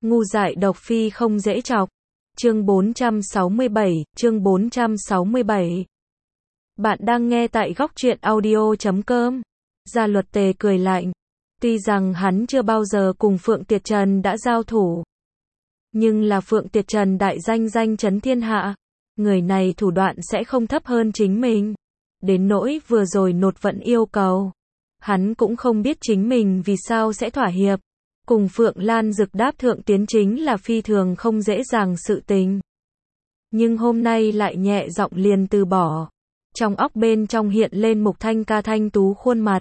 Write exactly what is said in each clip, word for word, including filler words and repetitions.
Ngu dại độc phi không dễ chọc. Chương bốn trăm sáu mươi bảy, chương bốn trăm sáu mươi bảy. Bạn đang nghe tại góc truyện audio chấm com. Gia Luật Tề cười lạnh. Tuy rằng hắn chưa bao giờ cùng Phượng Tiệt Trần đã giao thủ, nhưng là Phượng Tiệt Trần đại danh danh chấn thiên hạ. Người này thủ đoạn sẽ không thấp hơn chính mình. Đến nỗi vừa rồi Nột Vẫn yêu cầu, hắn cũng không biết chính mình vì sao sẽ thỏa hiệp. Cùng Phượng Lan Dực đáp thượng tiến chính là phi thường không dễ dàng sự tình. Nhưng hôm nay lại nhẹ giọng liền từ bỏ. Trong óc bên trong hiện lên Mục Thanh Ca thanh tú khuôn mặt.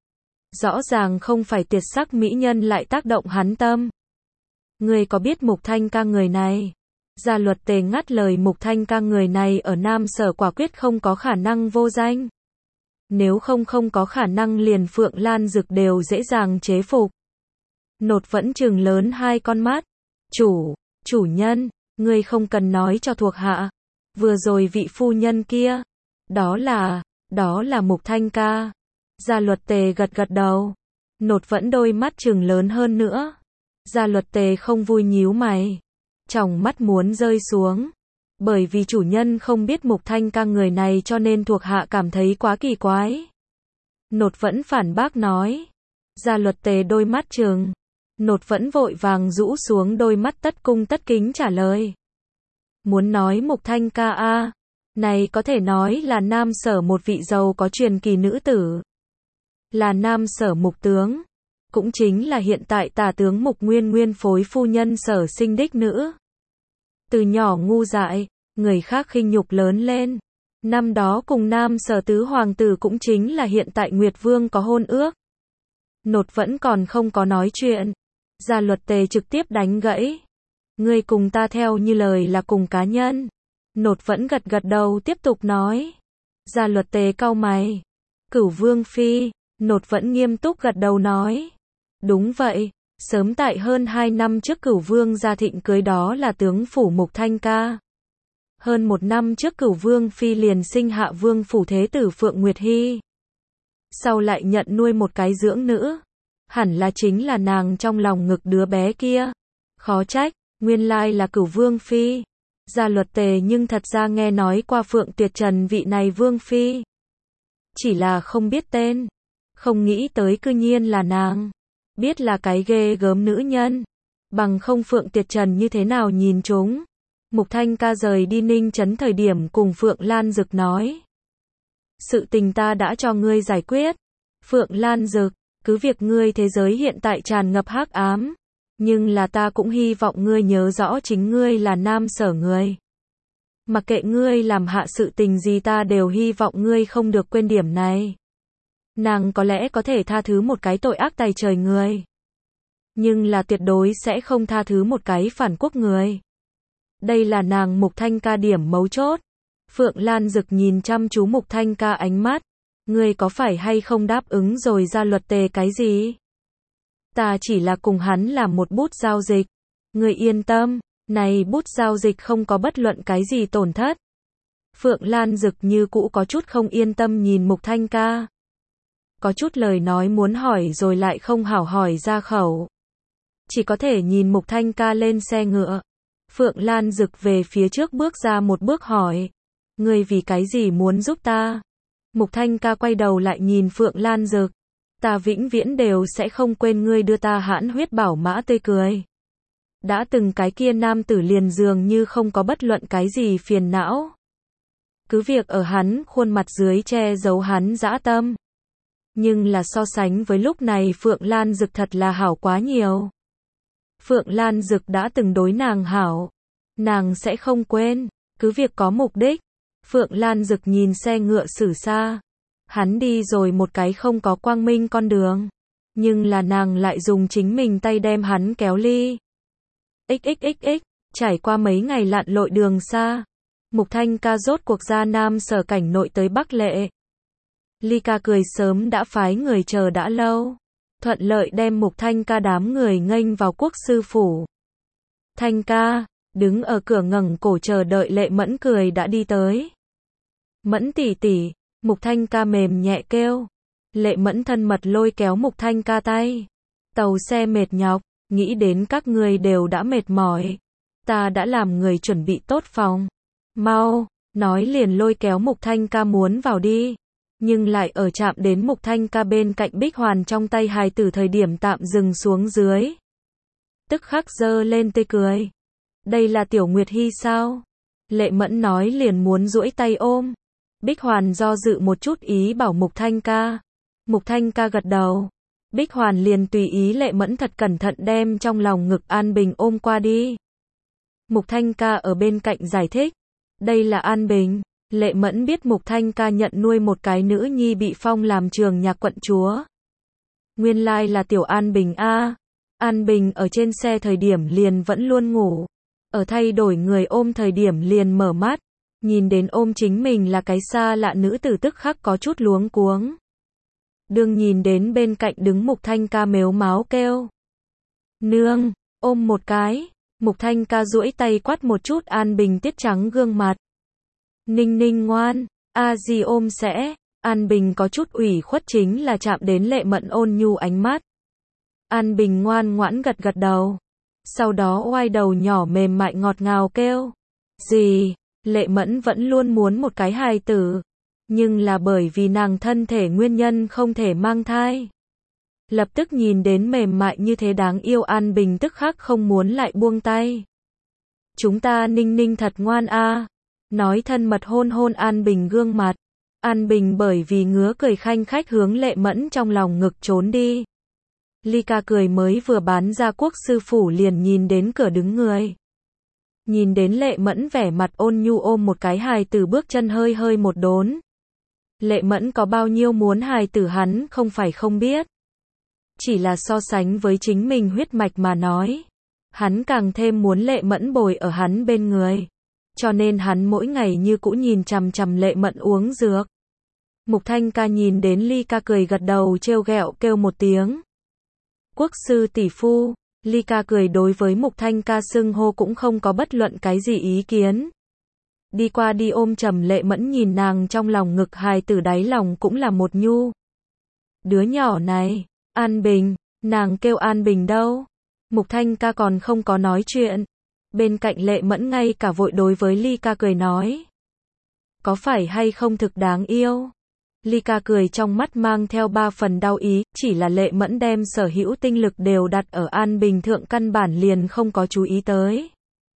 Rõ ràng không phải tuyệt sắc mỹ nhân lại tác động hắn tâm. Người có biết Mục Thanh Ca người này? Gia Luật Tề ngắt lời Mục Thanh Ca người này ở Nam Sở quả quyết không có khả năng vô danh. Nếu không không có khả năng liền Phượng Lan Dực đều dễ dàng chế phục. Nột Vẫn trừng lớn hai con mắt. Chủ, chủ nhân, ngươi không cần nói cho thuộc hạ. Vừa rồi vị phu nhân kia, đó là, đó là Mục Thanh Ca. Gia Luật Tề gật gật đầu. Nột Vẫn đôi mắt trừng lớn hơn nữa. Gia Luật Tề không vui nhíu mày. Tròng mắt muốn rơi xuống. Bởi vì chủ nhân không biết Mục Thanh Ca người này cho nên thuộc hạ cảm thấy quá kỳ quái. Nột Vẫn phản bác nói. Gia Luật Tề đôi mắt trừng. Nột Vẫn vội vàng rũ xuống đôi mắt tất cung tất kính trả lời. Muốn nói Mục Thanh Ca a, này có thể nói là Nam Sở một vị giàu có truyền kỳ nữ tử. Là Nam Sở Mục tướng, cũng chính là hiện tại tả tướng Mục Nguyên Nguyên phối phu nhân Sở sinh đích nữ. Từ nhỏ ngu dại, người khác khinh nhục lớn lên. Năm đó cùng Nam Sở tứ hoàng tử cũng chính là hiện tại Nguyệt Vương có hôn ước. Nột Vẫn còn không có nói chuyện. Gia Luật Tề trực tiếp đánh gãy. Ngươi cùng ta theo như lời là cùng cá nhân. Nột Vẫn gật gật đầu tiếp tục nói. Gia Luật Tề cau mày. Cửu Vương Phi. Nột Vẫn nghiêm túc gật đầu nói. Đúng vậy, sớm tại hơn hai năm trước Cửu Vương gia thịnh cưới đó là tướng phủ Mục Thanh Ca. Hơn một năm trước Cửu Vương Phi liền sinh hạ Vương phủ thế tử Phượng Nguyệt Hy. Sau lại nhận nuôi một cái dưỡng nữ. Hẳn là chính là nàng trong lòng ngực đứa bé kia. Khó trách, nguyên lai là Cửu Vương Phi. Gia Luật Tề nhưng thật ra nghe nói qua Phượng Tiệt Trần vị này Vương Phi. Chỉ là không biết tên. Không nghĩ tới cư nhiên là nàng. Biết là cái ghê gớm nữ nhân. Bằng không Phượng Tiệt Trần như thế nào nhìn chúng. Mục Thanh Ca rời đi Ninh Trấn thời điểm cùng Phượng Lan Dực nói. Sự tình ta đã cho ngươi giải quyết. Phượng Lan Dực, cứ việc ngươi thế giới hiện tại tràn ngập hắc ám. Nhưng là ta cũng hy vọng ngươi nhớ rõ chính ngươi là Nam Sở người. Mặc kệ ngươi làm hạ sự tình gì ta đều hy vọng ngươi không được quên điểm này. Nàng có lẽ có thể tha thứ một cái tội ác tày trời người. Nhưng là tuyệt đối sẽ không tha thứ một cái phản quốc người. Đây là nàng Mục Thanh Ca điểm mấu chốt. Phượng Lan Dực nhìn chăm chú Mục Thanh Ca ánh mắt. Ngươi có phải hay không đáp ứng rồi Gia Luật Tề cái gì? Ta chỉ là cùng hắn làm một bút giao dịch. Ngươi yên tâm, này bút giao dịch không có bất luận cái gì tổn thất. Phượng Lan Dực như cũ có chút không yên tâm nhìn Mục Thanh Ca. Có chút lời nói muốn hỏi rồi lại không hảo hỏi ra khẩu. Chỉ có thể nhìn Mục Thanh Ca lên xe ngựa. Phượng Lan Dực về phía trước bước ra một bước hỏi. Ngươi vì cái gì muốn giúp ta? Mục Thanh Ca quay đầu lại nhìn Phượng Lan Dực. Ta vĩnh viễn đều sẽ không quên ngươi đưa ta hãn huyết bảo mã tươi cười. Đã từng cái kia nam tử liền dường như không có bất luận cái gì phiền não. Cứ việc ở hắn khuôn mặt dưới che giấu hắn dã tâm. Nhưng là so sánh với lúc này Phượng Lan Dực thật là hảo quá nhiều. Phượng Lan Dực đã từng đối nàng hảo. Nàng sẽ không quên. Cứ việc có mục đích. Phượng Lan Dực nhìn xe ngựa xử xa. Hắn đi rồi một cái không có quang minh con đường. Nhưng là nàng lại dùng chính mình tay đem hắn kéo ly. XXXX, trải qua mấy ngày lặn lội đường xa. Mục Thanh Ca rốt cuộc ra Nam Sở cảnh nội tới Bắc Lệ. Ly Ca cười sớm đã phái người chờ đã lâu. Thuận lợi đem Mục Thanh Ca đám người nghênh vào quốc sư phủ. Thanh Ca, đứng ở cửa ngẩng cổ chờ đợi Lệ Mẫn cười đã đi tới. Mẫn tỷ tỷ, Mục Thanh Ca mềm nhẹ kêu. Lệ Mẫn thân mật lôi kéo Mục Thanh Ca tay. Tàu xe mệt nhọc, nghĩ đến các ngươi đều đã mệt mỏi. Ta đã làm người chuẩn bị tốt phòng. Mau, nói liền lôi kéo Mục Thanh Ca muốn vào đi. Nhưng lại ở chạm đến Mục Thanh Ca bên cạnh Bích Hoàn trong tay hài tử thời điểm tạm dừng xuống dưới. Tức khắc giơ lên tươi cười. Đây là Tiểu Nguyệt Hy sao? Lệ Mẫn nói liền muốn duỗi tay ôm. Bích Hoàn do dự một chút ý bảo Mục Thanh Ca. Mục Thanh Ca gật đầu. Bích Hoàn liền tùy ý Lệ Mẫn thật cẩn thận đem trong lòng ngực An Bình ôm qua đi. Mục Thanh Ca ở bên cạnh giải thích. Đây là An Bình. Lệ Mẫn biết Mục Thanh Ca nhận nuôi một cái nữ nhi bị phong làm trường nhạc quận chúa. Nguyên lai là tiểu An Bình a. An Bình ở trên xe thời điểm liền vẫn luôn ngủ. Ở thay đổi người ôm thời điểm liền mở mắt. Nhìn đến ôm chính mình là cái xa lạ nữ tử tức khắc có chút luống cuống. Đương nhìn đến bên cạnh đứng Mục Thanh Ca mếu máo kêu. Nương, ôm một cái. Mục Thanh Ca duỗi tay quát một chút An Bình tiết trắng gương mặt. Ninh Ninh ngoan, a di ôm sẽ. An Bình có chút ủy khuất chính là chạm đến Lệ Mẫn ôn nhu ánh mắt. An Bình ngoan ngoãn gật gật đầu. Sau đó oai đầu nhỏ mềm mại ngọt ngào kêu. Gì? Lệ Mẫn vẫn luôn muốn một cái hài tử. Nhưng là bởi vì nàng thân thể nguyên nhân không thể mang thai. Lập tức nhìn đến mềm mại như thế đáng yêu An Bình tức khắc không muốn lại buông tay. Chúng ta Ninh Ninh thật ngoan a. Nói thân mật hôn hôn An Bình gương mặt. An Bình bởi vì ngứa cười khanh khách hướng Lệ Mẫn trong lòng ngực trốn đi. Ly Ca cười mới vừa bán ra quốc sư phủ liền nhìn đến cửa đứng người. Nhìn đến Lệ Mẫn vẻ mặt ôn nhu ôm một cái hài tử bước chân hơi hơi một đốn. Lệ Mẫn có bao nhiêu muốn hài tử hắn không phải không biết. Chỉ là so sánh với chính mình huyết mạch mà nói. Hắn càng thêm muốn Lệ Mẫn bồi ở hắn bên người. Cho nên hắn mỗi ngày như cũ nhìn chằm chằm Lệ Mẫn uống dược. Mục Thanh Ca nhìn đến Ly Ca cười gật đầu trêu ghẹo kêu một tiếng. Quốc sư tỷ phu. Ly Ca cười đối với Mục Thanh Ca xưng hô cũng không có bất luận cái gì ý kiến. Đi qua đi ôm chầm Lệ Mẫn nhìn nàng trong lòng ngực hài tử đáy lòng cũng là một nhu. Đứa nhỏ này, An Bình, nàng kêu An Bình đâu? Mục Thanh Ca còn không có nói chuyện. Bên cạnh Lệ Mẫn ngay cả vội đối với Ly Ca cười nói. Có phải hay không thực đáng yêu? Ly Ca cười trong mắt mang theo ba phần đau ý, chỉ là Lệ Mẫn đem sở hữu tinh lực đều đặt ở An Bình thượng căn bản liền không có chú ý tới.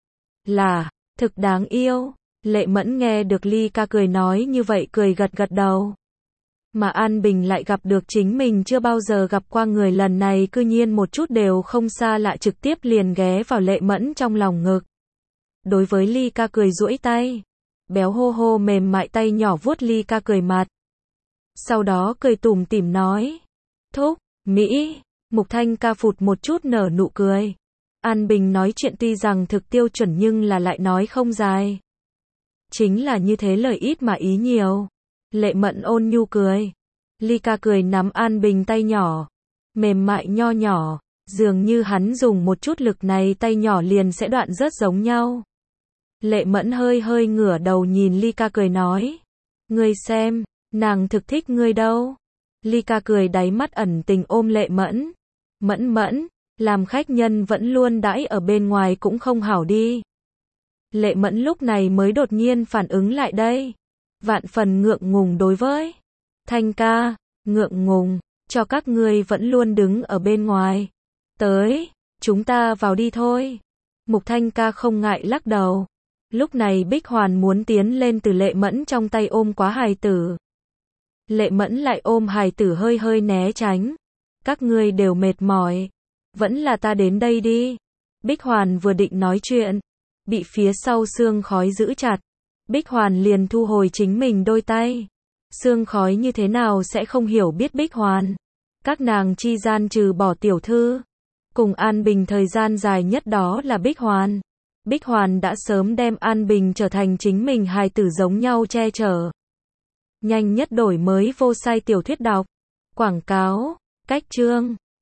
Là, thực đáng yêu. Lệ Mẫn nghe được Ly Ca cười nói như vậy cười gật gật đầu. Mà An Bình lại gặp được chính mình chưa bao giờ gặp qua người lần này cư nhiên một chút đều không xa lạ trực tiếp liền ghé vào Lệ Mẫn trong lòng ngực. Đối với Ly Ca cười duỗi tay. Béo hô hô mềm mại tay nhỏ vuốt Ly Ca cười mặt. Sau đó cười tủm tỉm nói. Thúc, Mỹ, Mục Thanh Ca phụt một chút nở nụ cười. An Bình nói chuyện tuy rằng thực tiêu chuẩn nhưng là lại nói không dài. Chính là như thế lời ít mà ý nhiều. Lệ Mẫn ôn nhu cười. Ly Ca cười nắm An Bình tay nhỏ. Mềm mại nho nhỏ. Dường như hắn dùng một chút lực này tay nhỏ liền sẽ đoạn rớt giống nhau. Lệ Mẫn hơi hơi ngửa đầu nhìn Ly Ca cười nói. Ngươi xem, nàng thực thích ngươi đâu. Ly Ca cười đáy mắt ẩn tình ôm Lệ Mẫn. Mẫn Mẫn, làm khách nhân vẫn luôn đãi ở bên ngoài cũng không hảo đi. Lệ Mẫn lúc này mới đột nhiên phản ứng lại đây. Vạn phần ngượng ngùng đối với Thanh Ca, ngượng ngùng, cho các ngươi vẫn luôn đứng ở bên ngoài. Tới, chúng ta vào đi thôi. Mục Thanh Ca không ngại lắc đầu. Lúc này Bích Hoàn muốn tiến lên từ Lệ Mẫn trong tay ôm quá hài tử. Lệ Mẫn lại ôm hài tử hơi hơi né tránh. Các ngươi đều mệt mỏi. Vẫn là ta đến đây đi. Bích Hoàn vừa định nói chuyện. Bị phía sau sương khói giữ chặt. Bích Hoàn liền thu hồi chính mình đôi tay. Sương khói như thế nào sẽ không hiểu biết Bích Hoàn. Các nàng chi gian trừ bỏ tiểu thư. Cùng An Bình thời gian dài nhất đó là Bích Hoàn. Bích Hoàn đã sớm đem An Bình trở thành chính mình hài tử giống nhau che chở. Nhanh nhất đổi mới vô sai tiểu thuyết đọc. Quảng cáo, cách chương.